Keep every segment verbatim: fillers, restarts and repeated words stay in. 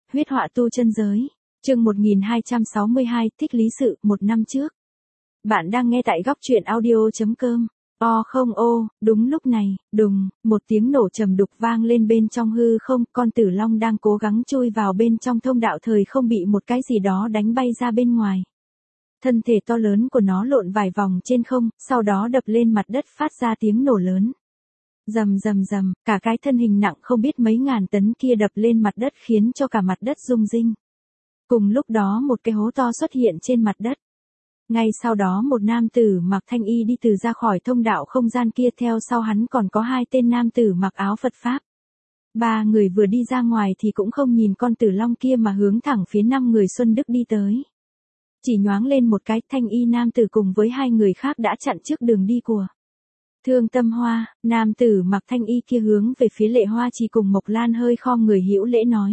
Huyết họa tu chân giới. Chương một nghìn hai trăm sáu mươi hai, thích lý sự, một năm trước. Bạn đang nghe tại góc truyện audio chấm com. O không ô, đúng lúc này, đùng, một tiếng nổ trầm đục vang lên bên trong hư không, con tử long đang cố gắng chui vào bên trong thông đạo thời không bị một cái gì đó đánh bay ra bên ngoài. Thân thể to lớn của nó lộn vài vòng trên không, sau đó đập lên mặt đất phát ra tiếng nổ lớn. Rầm rầm rầm, cả cái thân hình nặng không biết mấy ngàn tấn kia đập lên mặt đất khiến cho cả mặt đất rung rinh. Cùng lúc đó một cái hố to xuất hiện trên mặt đất. Ngay sau đó một nam tử mặc thanh y đi từ ra khỏi thông đạo không gian kia, theo sau hắn còn có hai tên nam tử mặc áo Phật Pháp. Ba người vừa đi ra ngoài thì cũng không nhìn con tử long kia mà hướng thẳng phía năm người Xuân Đức đi tới. Chỉ nhoáng lên một cái, thanh y nam tử cùng với hai người khác đã chặn trước đường đi của Thương Tâm Hoa. Nam tử mặc thanh y kia hướng về phía Lệ Hoa Trì cùng Mộc Lan hơi khom người hữu lễ nói: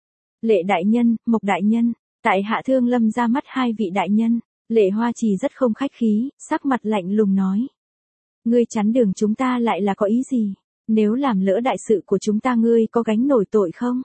Lệ đại nhân, Mộc đại nhân, tại hạ Thương Lâm ra mắt hai vị đại nhân. Lệ Hoa Trì rất không khách khí, sắc mặt lạnh lùng nói: Ngươi chắn đường chúng ta lại là có ý gì? Nếu làm lỡ đại sự của chúng ta ngươi có gánh nổi tội không?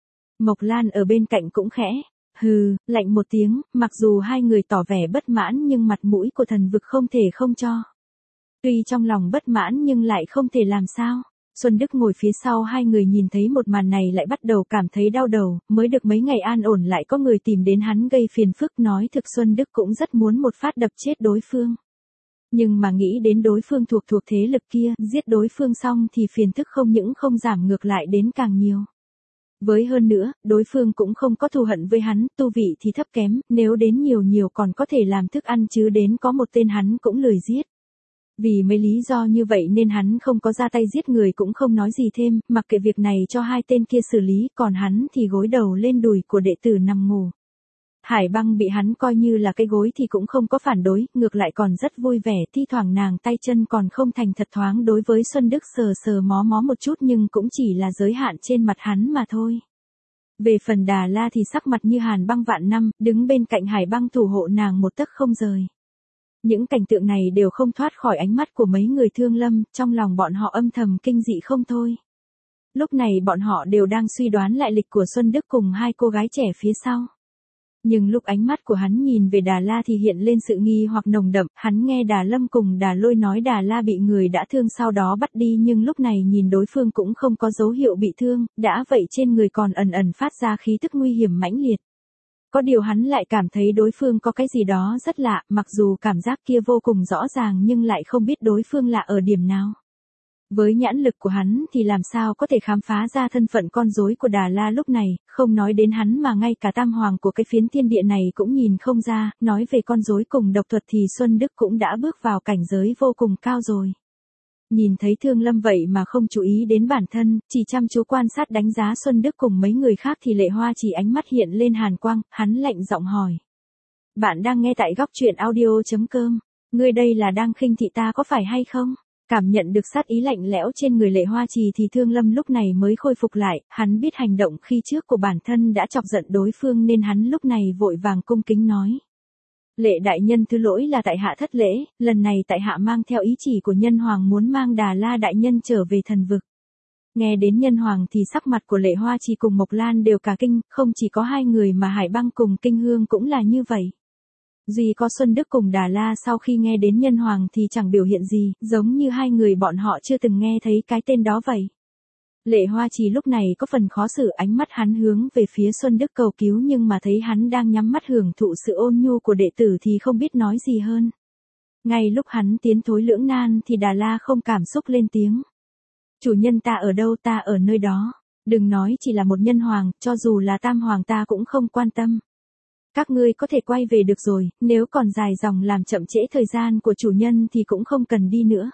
Mộc Lan ở bên cạnh cũng khẽ hừ, lạnh một tiếng, mặc dù hai người tỏ vẻ bất mãn nhưng mặt mũi của thần vực không thể không cho. Tuy trong lòng bất mãn nhưng lại không thể làm sao. Xuân Đức ngồi phía sau hai người nhìn thấy một màn này lại bắt đầu cảm thấy đau đầu, mới được mấy ngày an ổn lại có người tìm đến hắn gây phiền phức, nói thực Xuân Đức cũng rất muốn một phát đập chết đối phương. Nhưng mà nghĩ đến đối phương thuộc thuộc thế lực kia, giết đối phương xong thì phiền phức không những không giảm ngược lại đến càng nhiều. Với hơn nữa, đối phương cũng không có thù hận với hắn, tu vị thì thấp kém, nếu đến nhiều nhiều còn có thể làm thức ăn chứ đến có một tên hắn cũng lười giết. Vì mấy lý do như vậy nên hắn không có ra tay giết người cũng không nói gì thêm, mặc kệ việc này cho hai tên kia xử lý, còn hắn thì gối đầu lên đùi của đệ tử nằm ngủ. Hải Băng bị hắn coi như là cái gối thì cũng không có phản đối, ngược lại còn rất vui vẻ, thi thoảng nàng tay chân còn không thành thật thoáng đối với Xuân Đức sờ sờ mó mó một chút nhưng cũng chỉ là giới hạn trên mặt hắn mà thôi. Về phần Đà La thì sắc mặt như hàn băng vạn năm, đứng bên cạnh Hải Băng thủ hộ nàng một tấc không rời. Những cảnh tượng này đều không thoát khỏi ánh mắt của mấy người Thương Lâm, trong lòng bọn họ âm thầm kinh dị không thôi. Lúc này bọn họ đều đang suy đoán lại lịch của Xuân Đức cùng hai cô gái trẻ phía sau. Nhưng lúc ánh mắt của hắn nhìn về Đà La thì hiện lên sự nghi hoặc nồng đậm, hắn nghe Đà Lâm cùng Đà Lôi nói Đà La bị người đã thương sau đó bắt đi nhưng lúc này nhìn đối phương cũng không có dấu hiệu bị thương, đã vậy trên người còn ẩn ẩn phát ra khí tức nguy hiểm mãnh liệt. Có điều hắn lại cảm thấy đối phương có cái gì đó rất lạ, mặc dù cảm giác kia vô cùng rõ ràng nhưng lại không biết đối phương lạ ở điểm nào. Với nhãn lực của hắn thì làm sao có thể khám phá ra thân phận con rối của Đà La lúc này, không nói đến hắn mà ngay cả tam hoàng của cái phiến thiên địa này cũng nhìn không ra, nói về con rối cùng độc thuật thì Xuân Đức cũng đã bước vào cảnh giới vô cùng cao rồi. Nhìn thấy Thương Lâm vậy mà không chú ý đến bản thân, chỉ chăm chú quan sát đánh giá Xuân Đức cùng mấy người khác thì Lệ Hoa Chỉ ánh mắt hiện lên hàn quang, hắn lạnh giọng hỏi. Bạn đang nghe tại góc truyện audio chấm com, ngươi đây là đang khinh thị ta có phải hay không? Cảm nhận được sát ý lạnh lẽo trên người Lệ Hoa Trì thì Thương Lâm lúc này mới khôi phục lại, hắn biết hành động khi trước của bản thân đã chọc giận đối phương nên hắn lúc này vội vàng cung kính nói. Lệ đại nhân thứ lỗi là tại hạ thất lễ, lần này tại hạ mang theo ý chỉ của Nhân Hoàng muốn mang Đà La đại nhân trở về thần vực. Nghe đến Nhân Hoàng thì sắc mặt của Lệ Hoa Trì cùng Mộc Lan đều cả kinh, không chỉ có hai người mà Hải Băng cùng Kinh Hương cũng là như vậy. Duy có Xuân Đức cùng Đà La sau khi nghe đến Nhân Hoàng thì chẳng biểu hiện gì, giống như hai người bọn họ chưa từng nghe thấy cái tên đó vậy. Lệ Hoa Trì lúc này có phần khó xử, ánh mắt hắn hướng về phía Xuân Đức cầu cứu nhưng mà thấy hắn đang nhắm mắt hưởng thụ sự ôn nhu của đệ tử thì không biết nói gì hơn. Ngay lúc hắn tiến thối lưỡng nan thì Đà La không cảm xúc lên tiếng. Chủ nhân ta ở đâu ta ở nơi đó, đừng nói chỉ là một nhân hoàng, cho dù là tam hoàng ta cũng không quan tâm. Các ngươi có thể quay về được rồi, nếu còn dài dòng làm chậm trễ thời gian của chủ nhân thì cũng không cần đi nữa.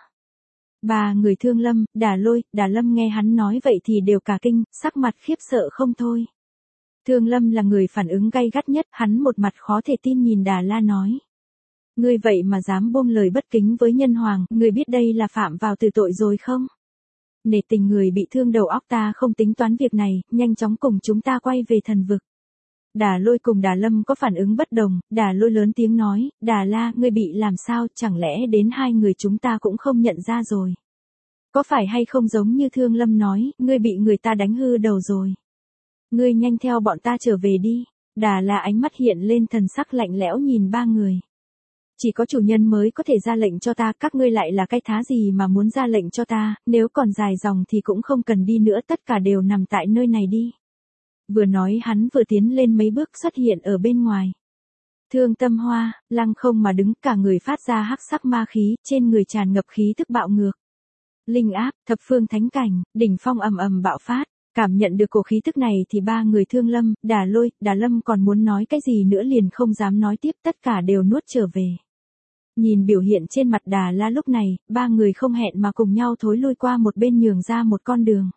Ba người Thương Lâm, Đà Lôi, Đà Lâm nghe hắn nói vậy thì đều cả kinh, sắc mặt khiếp sợ không thôi. Thương Lâm là người phản ứng gay gắt nhất, hắn một mặt khó thể tin nhìn Đà La nói. Ngươi vậy mà dám buông lời bất kính với Nhân Hoàng, ngươi biết đây là phạm vào tử tội rồi không? Nể tình người bị thương đầu óc ta không tính toán việc này, nhanh chóng cùng chúng ta quay về thần vực. Đà Lôi cùng Đà Lâm có phản ứng bất đồng, Đà Lôi lớn tiếng nói, Đà La, ngươi bị làm sao, chẳng lẽ đến hai người chúng ta cũng không nhận ra rồi. Có phải hay không giống như Thương Lâm nói, ngươi bị người ta đánh hư đầu rồi. Ngươi nhanh theo bọn ta trở về đi. Đà La ánh mắt hiện lên thần sắc lạnh lẽo nhìn ba người. Chỉ có chủ nhân mới có thể ra lệnh cho ta, các ngươi lại là cái thá gì mà muốn ra lệnh cho ta, nếu còn dài dòng thì cũng không cần đi nữa, tất cả đều nằm tại nơi này đi. Vừa nói hắn vừa tiến lên mấy bước xuất hiện ở bên ngoài. Thương Tâm Hoa, lăng không mà đứng, cả người phát ra hắc sắc ma khí, trên người tràn ngập khí tức bạo ngược. Linh áp, thập phương thánh cảnh, đỉnh phong ầm ầm bạo phát, cảm nhận được cổ khí tức này thì ba người Thương Lâm, Đà Lôi, Đà Lâm còn muốn nói cái gì nữa liền không dám nói tiếp, tất cả đều nuốt trở về. Nhìn biểu hiện trên mặt Đà La lúc này, ba người không hẹn mà cùng nhau thối lui qua một bên nhường ra một con đường.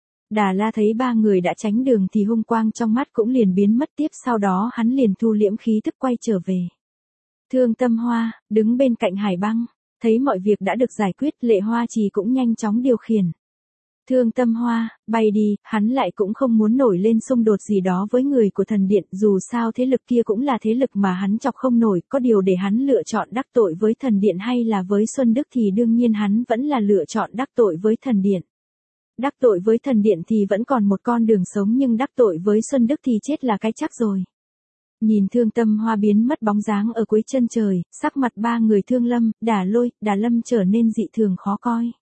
Đà La thấy ba người đã tránh đường thì hung quang trong mắt cũng liền biến mất, tiếp sau đó hắn liền thu liễm khí tức quay trở về. Thương Tâm Hoa, đứng bên cạnh Hải Băng, thấy mọi việc đã được giải quyết, Lệ Hoa Trì cũng nhanh chóng điều khiển. Thương Tâm Hoa, bay đi, hắn lại cũng không muốn nổi lên xung đột gì đó với người của thần điện, dù sao thế lực kia cũng là thế lực mà hắn chọc không nổi, có điều để hắn lựa chọn đắc tội với thần điện hay là với Xuân Đức thì đương nhiên hắn vẫn là lựa chọn đắc tội với thần điện. Đắc tội với thần điện thì vẫn còn một con đường sống, nhưng đắc tội với Xuân Đức thì chết là cái chắc rồi. Nhìn Thương Tâm Hoa biến mất bóng dáng ở cuối chân trời, sắc mặt ba người Thương Lâm, Đà Lôi, Đà Lâm trở nên dị thường khó coi.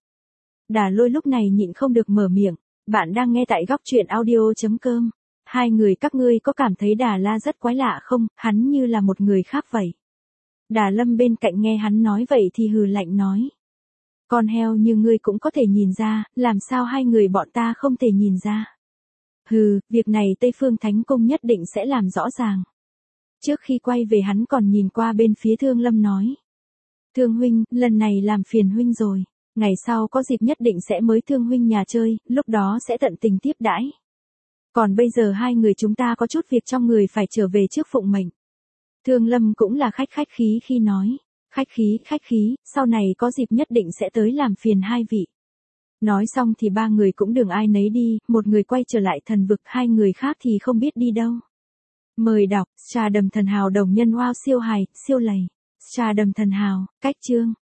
Đà Lôi lúc này nhịn không được mở miệng, bạn đang nghe tại góc truyện audio.com. Hai người các ngươi có cảm thấy Đà La rất quái lạ không, hắn như là một người khác vậy. Đà Lâm bên cạnh nghe hắn nói vậy thì hừ lạnh nói. Con heo như ngươi cũng có thể nhìn ra, làm sao hai người bọn ta không thể nhìn ra. Hừ, việc này Tây Phương Thánh Cung nhất định sẽ làm rõ ràng. Trước khi quay về hắn còn nhìn qua bên phía Thương Lâm nói. Thương huynh, lần này làm phiền huynh rồi. Ngày sau có dịp nhất định sẽ mới Thương huynh nhà chơi, lúc đó sẽ tận tình tiếp đãi. Còn bây giờ hai người chúng ta có chút việc trong người phải trở về trước phụng mệnh. Thương Lâm cũng là khách khách khí khi nói. Khách khí, khách khí, sau này có dịp nhất định sẽ tới làm phiền hai vị. Nói xong thì ba người cũng đường ai nấy đi, một người quay trở lại thần vực, hai người khác thì không biết đi đâu. Mời đọc, Trà Đầm Thần Hào đồng nhân wow siêu hài, siêu lầy. Trà Đầm Thần Hào, cách chương.